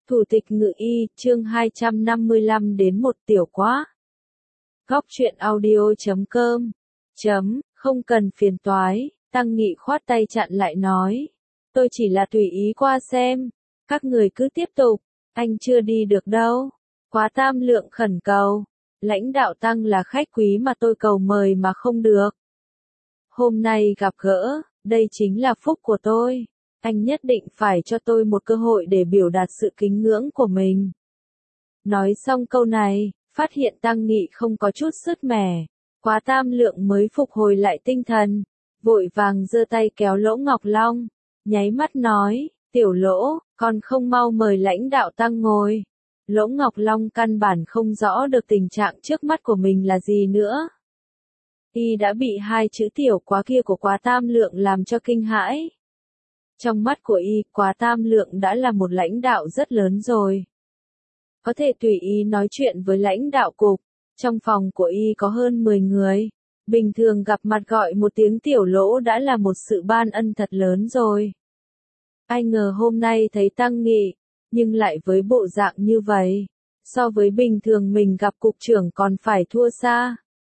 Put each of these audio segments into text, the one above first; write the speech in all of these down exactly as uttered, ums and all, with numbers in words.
Thủ tịch Ngự Y, chương hai trăm năm mươi lăm đến một tiểu quá. Góc truyện audio chấm com. Chấm, không cần phiền toái, Tăng Nghị khoát tay chặn lại nói. Tôi chỉ là tùy ý qua xem, các người cứ tiếp tục, anh chưa đi được đâu. Quá Tam Lượng khẩn cầu, lãnh đạo Tăng là khách quý mà tôi cầu mời mà không được. Hôm nay gặp gỡ, đây chính là phúc của tôi. Anh nhất định phải cho tôi một cơ hội để biểu đạt sự kính ngưỡng của mình. Nói xong câu này, phát hiện Tăng Nghị không có chút sứt mẻ. Quá Tam Lượng mới phục hồi lại tinh thần, vội vàng giơ tay kéo Lỗ Ngọc Long, nháy mắt nói, tiểu Lỗ, còn không mau mời lãnh đạo Tăng ngồi. Lỗ Ngọc Long căn bản không rõ được tình trạng trước mắt của mình là gì nữa. Y đã bị hai chữ tiểu quá kia của Quá Tam Lượng làm cho kinh hãi. Trong mắt của Y, Quá Tam Lượng đã là một lãnh đạo rất lớn rồi. Có thể tùy ý nói chuyện với lãnh đạo cục, trong phòng của Y có hơn mười người. Bình thường gặp mặt gọi một tiếng tiểu Lỗ đã là một sự ban ân thật lớn rồi. Ai ngờ hôm nay thấy Tăng Nghị, nhưng lại với bộ dạng như vậy, so với bình thường mình gặp cục trưởng còn phải thua xa.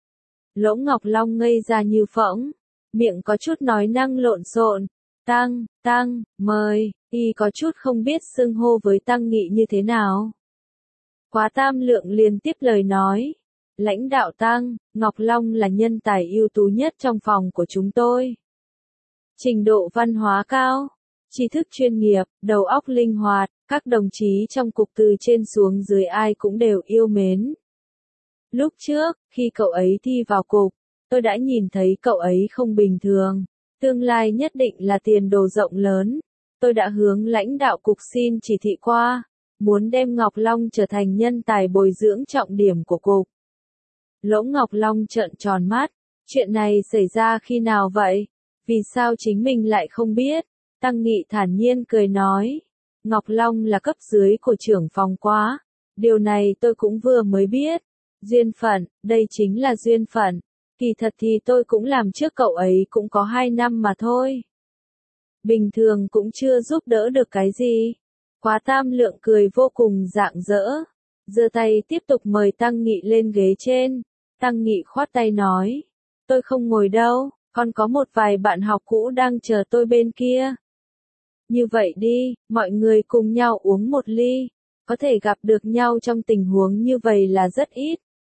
Lỗ Ngọc Long ngây ra như phỗng, miệng có chút nói năng lộn xộn. Tăng, Tăng, mời, Y có chút không biết xưng hô với Tăng Nghị như thế nào. Quá Tam Lượng liền tiếp lời nói, lãnh đạo Tăng, Ngọc Long là nhân tài ưu tú nhất trong phòng của chúng tôi. Trình độ văn hóa cao, tri thức chuyên nghiệp, đầu óc linh hoạt, các đồng chí trong cục từ trên xuống dưới ai cũng đều yêu mến. Lúc trước, khi cậu ấy thi vào cục, tôi đã nhìn thấy cậu ấy không bình thường. Tương lai nhất định là tiền đồ rộng lớn. Tôi đã hướng lãnh đạo cục xin chỉ thị qua, muốn đem Ngọc Long trở thành nhân tài bồi dưỡng trọng điểm của cục. Lỗ Ngọc Long trợn tròn mắt, chuyện này xảy ra khi nào vậy? Vì sao chính mình lại không biết? Tăng Nghị thản nhiên cười nói, Ngọc Long là cấp dưới của trưởng phòng Quá. Điều này tôi cũng vừa mới biết. Duyên phận, đây chính là duyên phận. Kỳ thật thì tôi cũng làm trước cậu ấy cũng có hai năm mà thôi. Bình thường cũng chưa giúp đỡ được cái gì. Quá Tam Lượng cười vô cùng rạng rỡ. Giơ tay tiếp tục mời Tăng Nghị lên ghế trên. Tăng Nghị khoát tay nói. Tôi không ngồi đâu, còn có một vài bạn học cũ đang chờ tôi bên kia. Như vậy đi, mọi người cùng nhau uống một ly. Có thể gặp được nhau trong tình huống như vậy là rất ít.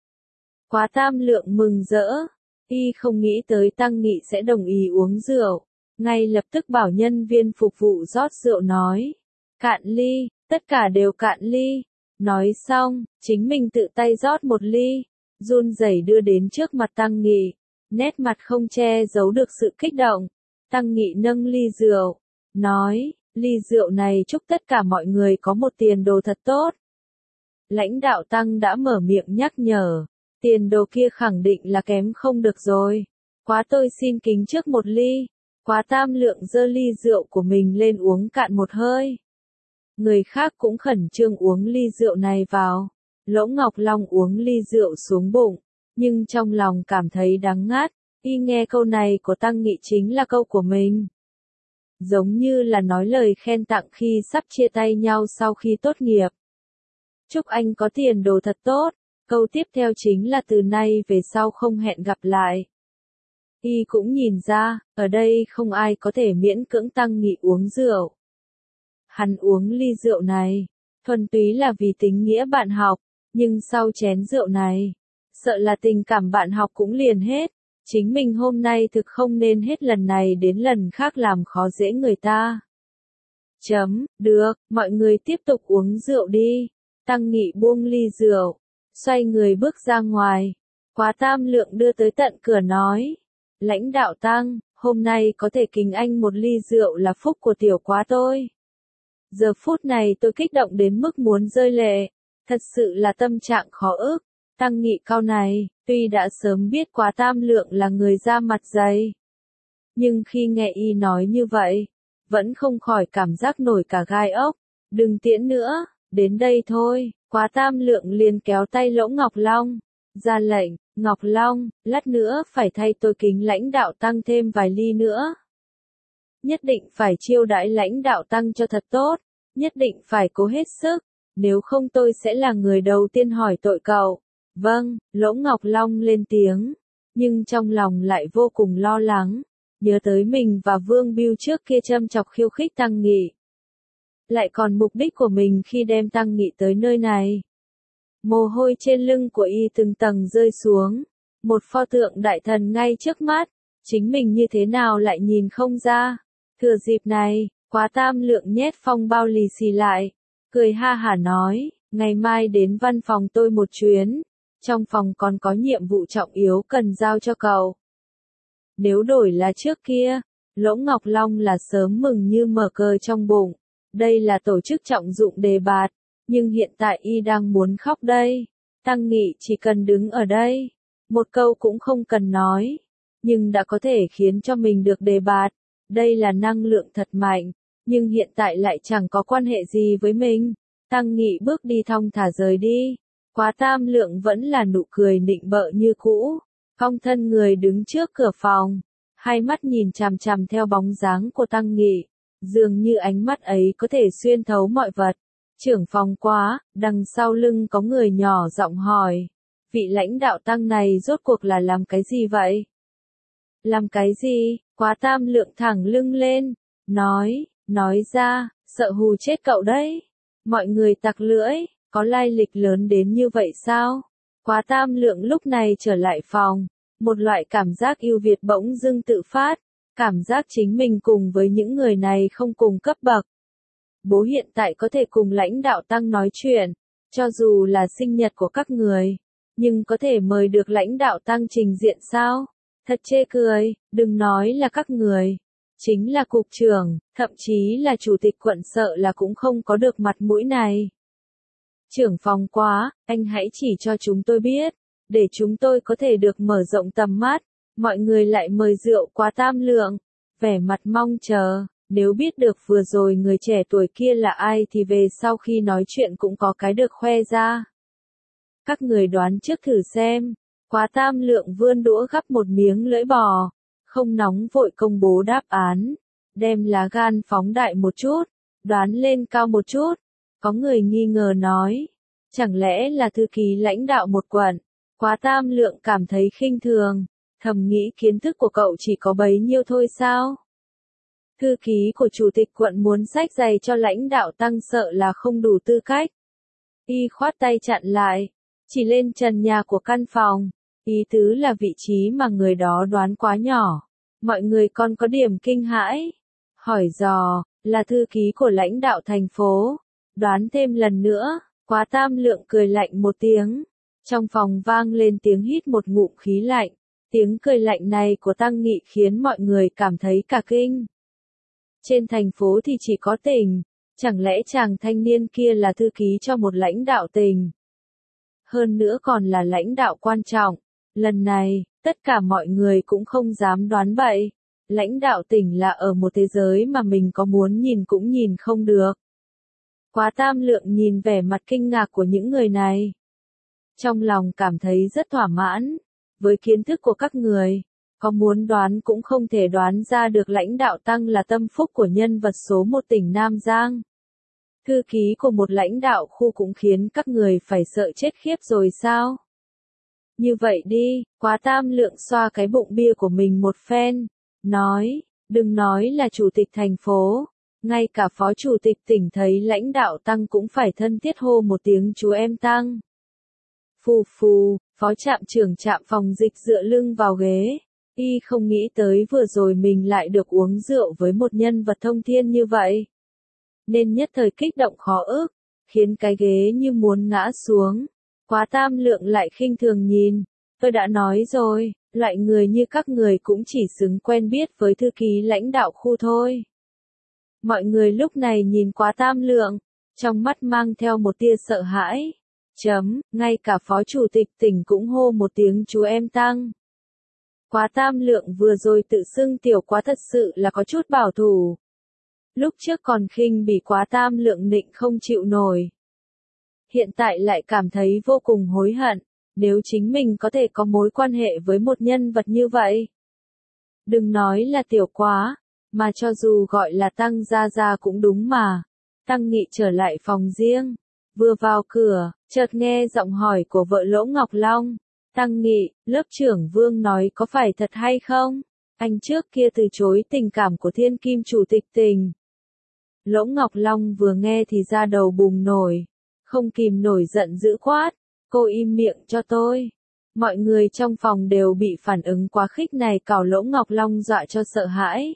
Quá Tam Lượng mừng rỡ. Y không nghĩ tới Tăng Nghị sẽ đồng ý uống rượu. Ngay lập tức bảo nhân viên phục vụ rót rượu nói. Cạn ly, tất cả đều cạn ly. Nói xong, chính mình tự tay rót một ly. Run rẩy đưa đến trước mặt Tăng Nghị. Nét mặt không che giấu được sự kích động. Tăng Nghị nâng ly rượu. Nói, ly rượu này chúc tất cả mọi người có một tiền đồ thật tốt. Lãnh đạo Tăng đã mở miệng nhắc nhở. Tiền đồ kia khẳng định là kém không được rồi. Quá tôi xin kính trước một ly. Quá Tam Lượng giơ ly rượu của mình lên uống cạn một hơi. Người khác cũng khẩn trương uống ly rượu này vào. Lỗ Ngọc Long uống ly rượu xuống bụng, nhưng trong lòng cảm thấy đắng ngắt. Y nghe câu này của Tăng Nghị chính là câu của mình. Giống như là nói lời khen tặng khi sắp chia tay nhau sau khi tốt nghiệp. Chúc anh có tiền đồ thật tốt. Câu tiếp theo chính là từ nay về sau không hẹn gặp lại. Y cũng nhìn ra, ở đây không ai có thể miễn cưỡng Tăng Nghị uống rượu. Hắn uống ly rượu này, thuần túy là vì tính nghĩa bạn học, nhưng sau chén rượu này, sợ là tình cảm bạn học cũng liền hết. Chính mình hôm nay thực không nên hết lần này đến lần khác làm khó dễ người ta. Chấm, được, mọi người tiếp tục uống rượu đi. Tăng Nghị buông ly rượu, xoay người bước ra ngoài. Quá Tam Lượng đưa tới tận cửa nói. Lãnh đạo Tăng, hôm nay có thể kính anh một ly rượu là phúc của tiểu Quá tôi. Giờ phút này tôi kích động đến mức muốn rơi lệ. Thật sự là tâm trạng khó ức. Tăng Nghị cau này, tuy đã sớm biết Quá Tam Lượng là người da mặt dày. Nhưng khi nghe Y nói như vậy, vẫn không khỏi cảm giác nổi cả gai ốc. Đừng tiễn nữa, đến đây thôi. Quá Tam Lượng liền kéo tay Lỗ Ngọc Long, ra lệnh, Ngọc Long, lát nữa phải thay tôi kính lãnh đạo Tăng thêm vài ly nữa. Nhất định phải chiêu đãi lãnh đạo Tăng cho thật tốt, Nhất định phải cố hết sức, nếu không tôi sẽ là người đầu tiên hỏi tội cậu. Vâng, Lỗ Ngọc Long lên tiếng, nhưng trong lòng lại vô cùng lo lắng, nhớ tới mình và Vương Bưu trước kia châm chọc khiêu khích Tăng Nghị. Lại còn mục đích của mình khi đem Tăng Nghị tới nơi này. Mồ hôi trên lưng của y từng tầng rơi xuống, một pho tượng đại thần ngay trước mắt, chính mình như thế nào lại nhìn không ra. Thừa dịp này, Quá Tam Lượng nhét phong bao lì xì lại, cười ha hả nói, ngày mai đến văn phòng tôi một chuyến, trong phòng còn có nhiệm vụ trọng yếu cần giao cho cậu. Nếu đổi là trước kia, Lỗ Ngọc Long là sớm mừng như mở cờ trong bụng, đây là tổ chức trọng dụng đề bạt, nhưng hiện tại y đang muốn khóc đây. Tăng Nghị chỉ cần đứng ở đây, một câu cũng không cần nói, nhưng đã có thể khiến cho mình được đề bạt, đây là năng lượng thật mạnh, nhưng hiện tại lại chẳng có quan hệ gì với mình. Tăng Nghị bước đi thong thả rời đi, Quá Tam Lượng vẫn là nụ cười nịnh bợ như cũ, cong thân người đứng trước cửa phòng, hai mắt nhìn chằm chằm theo bóng dáng của Tăng Nghị, dường như ánh mắt ấy có thể xuyên thấu mọi vật. Trưởng phòng Quá, đằng sau lưng có người nhỏ giọng hỏi, vị lãnh đạo Tăng này rốt cuộc là làm cái gì vậy? Làm cái gì? Quá Tam Lượng thẳng lưng lên, nói, nói ra, sợ hù chết cậu đấy. Mọi người tặc lưỡi, có lai lịch lớn đến như vậy sao? Quá Tam Lượng lúc này trở lại phòng, một loại cảm giác ưu việt bỗng dưng tự phát, cảm giác chính mình cùng với những người này không cùng cấp bậc. Bố hiện tại có thể cùng lãnh đạo Tăng nói chuyện, cho dù là sinh nhật của các người, nhưng có thể mời được lãnh đạo Tăng trình diện sao? Thật chê cười, đừng nói là các người, chính là cục trưởng, thậm chí là chủ tịch quận sợ là cũng không có được mặt mũi này. Trưởng phòng Quá, anh hãy chỉ cho chúng tôi biết, để chúng tôi có thể được mở rộng tầm mắt. Mọi người lại mời rượu Quá Tam Lượng, vẻ mặt mong chờ, nếu biết được vừa rồi người trẻ tuổi kia là ai thì về sau khi nói chuyện cũng có cái được khoe ra. Các người đoán trước thử xem. Quá Tam Lượng vươn đũa gắp một miếng lưỡi bò, không nóng vội công bố đáp án, đem lá gan phóng đại một chút, đoán lên cao một chút. Có người nghi ngờ nói, chẳng lẽ là thư ký lãnh đạo một quận? Quá Tam Lượng cảm thấy khinh thường, thầm nghĩ kiến thức của cậu chỉ có bấy nhiêu thôi sao? Thư ký của chủ tịch quận muốn xách giày cho lãnh đạo Tăng sợ là không đủ tư cách. Y khoát tay chặn lại, chỉ lên trần nhà của căn phòng, ý tứ là vị trí mà người đó đoán quá nhỏ. Mọi người còn có điểm kinh hãi, hỏi dò, là thư ký của lãnh đạo thành phố, đoán thêm lần nữa. Quá Tam Lượng cười lạnh một tiếng, trong phòng vang lên tiếng hít một ngụm khí lạnh, tiếng cười lạnh này của Tăng Nghị khiến mọi người cảm thấy cả kinh. Trên thành phố thì chỉ có tỉnh, chẳng lẽ chàng thanh niên kia là thư ký cho một lãnh đạo tỉnh? Hơn nữa còn là lãnh đạo quan trọng, lần này, tất cả mọi người cũng không dám đoán bậy, lãnh đạo tỉnh là ở một thế giới mà mình có muốn nhìn cũng nhìn không được. Quá Tam Lượng nhìn vẻ mặt kinh ngạc của những người này, trong lòng cảm thấy rất thỏa mãn, với kiến thức của các người, có muốn đoán cũng không thể đoán ra được lãnh đạo Tăng là tâm phúc của nhân vật số một tỉnh Nam Giang. Thư ký của một lãnh đạo khu cũng khiến các người phải sợ chết khiếp rồi sao? Như vậy đi, Quá Tam Lượng xoa cái bụng bia của mình một phen, nói, đừng nói là chủ tịch thành phố, ngay cả phó chủ tịch tỉnh thấy lãnh đạo Tăng cũng phải thân thiết hô một tiếng chú em Tăng. Phù phù, phó trạm trưởng trạm phòng dịch dựa lưng vào ghế, y không nghĩ tới vừa rồi mình lại được uống rượu với một nhân vật thông thiên như vậy. Nên nhất thời kích động khó ức, khiến cái ghế như muốn ngã xuống. Quá Tam Lượng lại khinh thường nhìn, tôi đã nói rồi, loại người như các người cũng chỉ xứng quen biết với thư ký lãnh đạo khu thôi. Mọi người lúc này nhìn Quá Tam Lượng, trong mắt mang theo một tia sợ hãi. Chấm, ngay cả phó chủ tịch tỉnh cũng hô một tiếng chú em Tăng. Quá Tam Lượng vừa rồi tự xưng tiểu Quá thật sự là có chút bảo thủ. Lúc trước còn khinh bị Quá Tam Lượng nịnh không chịu nổi. Hiện tại lại cảm thấy vô cùng hối hận, nếu chính mình có thể có mối quan hệ với một nhân vật như vậy. Đừng nói là tiểu Quá, mà cho dù gọi là Tăng Gia Gia cũng đúng mà. Tăng Nghị trở lại phòng riêng. Vừa vào cửa, chợt nghe giọng hỏi của vợ Lỗ Ngọc Long. Tăng Nghị, lớp trưởng Vương nói có phải thật hay không? Anh trước kia từ chối tình cảm của Thiên Kim chủ tịch Tình. Lỗ Ngọc Long vừa nghe thì da đầu bùng nổi. Không kìm nổi giận dữ quát. Cô im miệng cho tôi. Mọi người trong phòng đều bị phản ứng quá khích này cào Lỗ Ngọc Long dọa cho sợ hãi.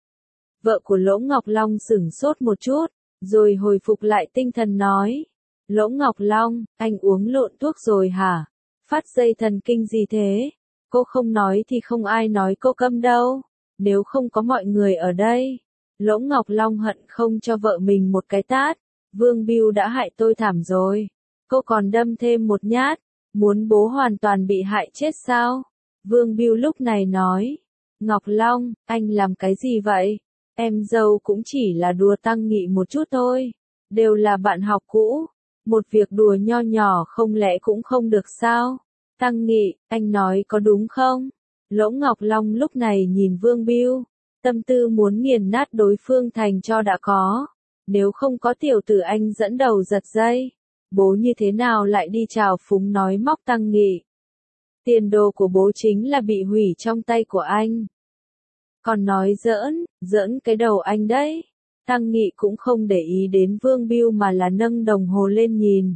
Vợ của Lỗ Ngọc Long sửng sốt một chút, rồi hồi phục lại tinh thần nói. Lỗ Ngọc Long, anh uống lộn thuốc rồi hả? Phát dây thần kinh gì thế? Cô không nói thì không ai nói cô câm đâu. Nếu không có mọi người ở đây. Lỗ Ngọc Long hận không cho vợ mình một cái tát. Vương Bưu đã hại tôi thảm rồi. Cô còn đâm thêm một nhát. Muốn bố hoàn toàn bị hại chết sao? Vương Bưu lúc này nói. Ngọc Long, anh làm cái gì vậy? Em dâu cũng chỉ là đùa Tăng Nghị một chút thôi. Đều là bạn học cũ. Một việc đùa nho nhỏ không lẽ cũng không được sao? Tăng Nghị, anh nói có đúng không? Lỗ Ngọc Long lúc này nhìn Vương Bưu. Tâm tư muốn nghiền nát đối phương thành cho đã có. Nếu không có tiểu tử anh dẫn đầu giật dây. Bố như thế nào lại đi chào phúng nói móc Tăng Nghị. Tiền đồ của bố chính là bị hủy trong tay của anh. Còn nói giỡn, giỡn cái đầu anh đấy. Tăng Nghị cũng không để ý đến Vương Bưu mà là nâng đồng hồ lên nhìn.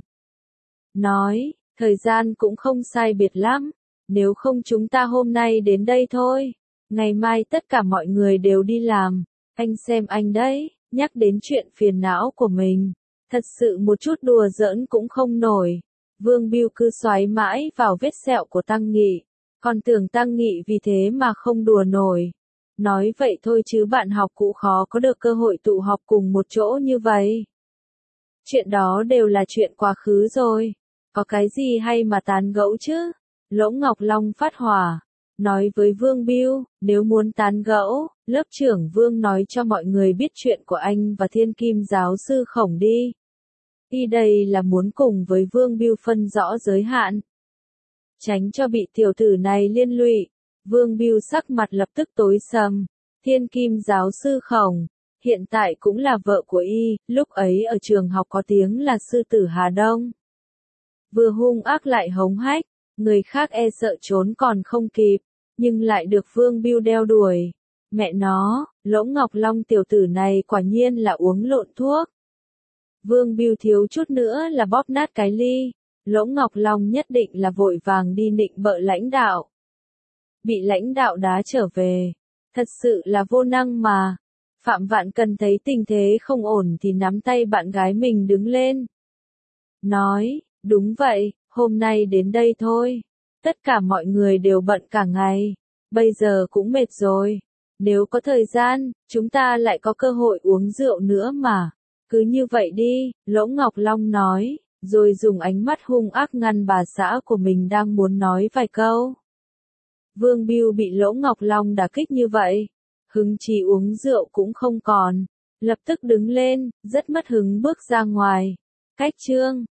Nói, thời gian cũng không sai biệt lắm. Nếu không chúng ta hôm nay đến đây thôi. Ngày mai tất cả mọi người đều đi làm. Anh xem anh đấy, nhắc đến chuyện phiền não của mình. Thật sự một chút đùa giỡn cũng không nổi. Vương Bưu cứ xoáy mãi vào vết sẹo của Tăng Nghị. Còn tưởng Tăng Nghị vì thế mà không đùa nổi. Nói vậy thôi chứ bạn học cũ khó có được cơ hội tụ họp cùng một chỗ như vậy. Chuyện đó đều là chuyện quá khứ rồi. Có cái gì hay mà tán gẫu chứ? Lỗ Ngọc Long phát hỏa. Nói với Vương Bưu, nếu muốn tán gẫu, lớp trưởng Vương nói cho mọi người biết chuyện của anh và Thiên Kim giáo sư Khổng đi. Y đây là muốn cùng với Vương Bưu phân rõ giới hạn. Tránh cho bị tiểu tử này liên lụy. Vương Bưu sắc mặt lập tức tối sầm. Thiên Kim giáo sư Khổng, hiện tại cũng là vợ của y, lúc ấy ở trường học có tiếng là sư tử Hà Đông. Vừa hung ác lại hống hách, người khác e sợ trốn còn không kịp, nhưng lại được Vương Bưu đeo đuổi. Mẹ nó, Lỗ Ngọc Long tiểu tử này quả nhiên là uống lộn thuốc. Vương Bưu thiếu chút nữa là bóp nát cái ly. Lỗ Ngọc Long nhất định là vội vàng đi nịnh bợ lãnh đạo. Bị lãnh đạo đá trở về. Thật sự là vô năng mà. Phạm Vạn Cần thấy tình thế không ổn thì nắm tay bạn gái mình đứng lên. Nói, đúng vậy, hôm nay đến đây thôi. Tất cả mọi người đều bận cả ngày. Bây giờ cũng mệt rồi. Nếu có thời gian, chúng ta lại có cơ hội uống rượu nữa mà. Cứ như vậy đi, Lỗ Ngọc Long nói, rồi dùng ánh mắt hung ác ngăn bà xã của mình đang muốn nói vài câu. Vương Bưu bị Lỗ Ngọc Long đả kích như vậy. Hứng chí uống rượu cũng không còn. Lập tức đứng lên, rất mất hứng bước ra ngoài. Cách chương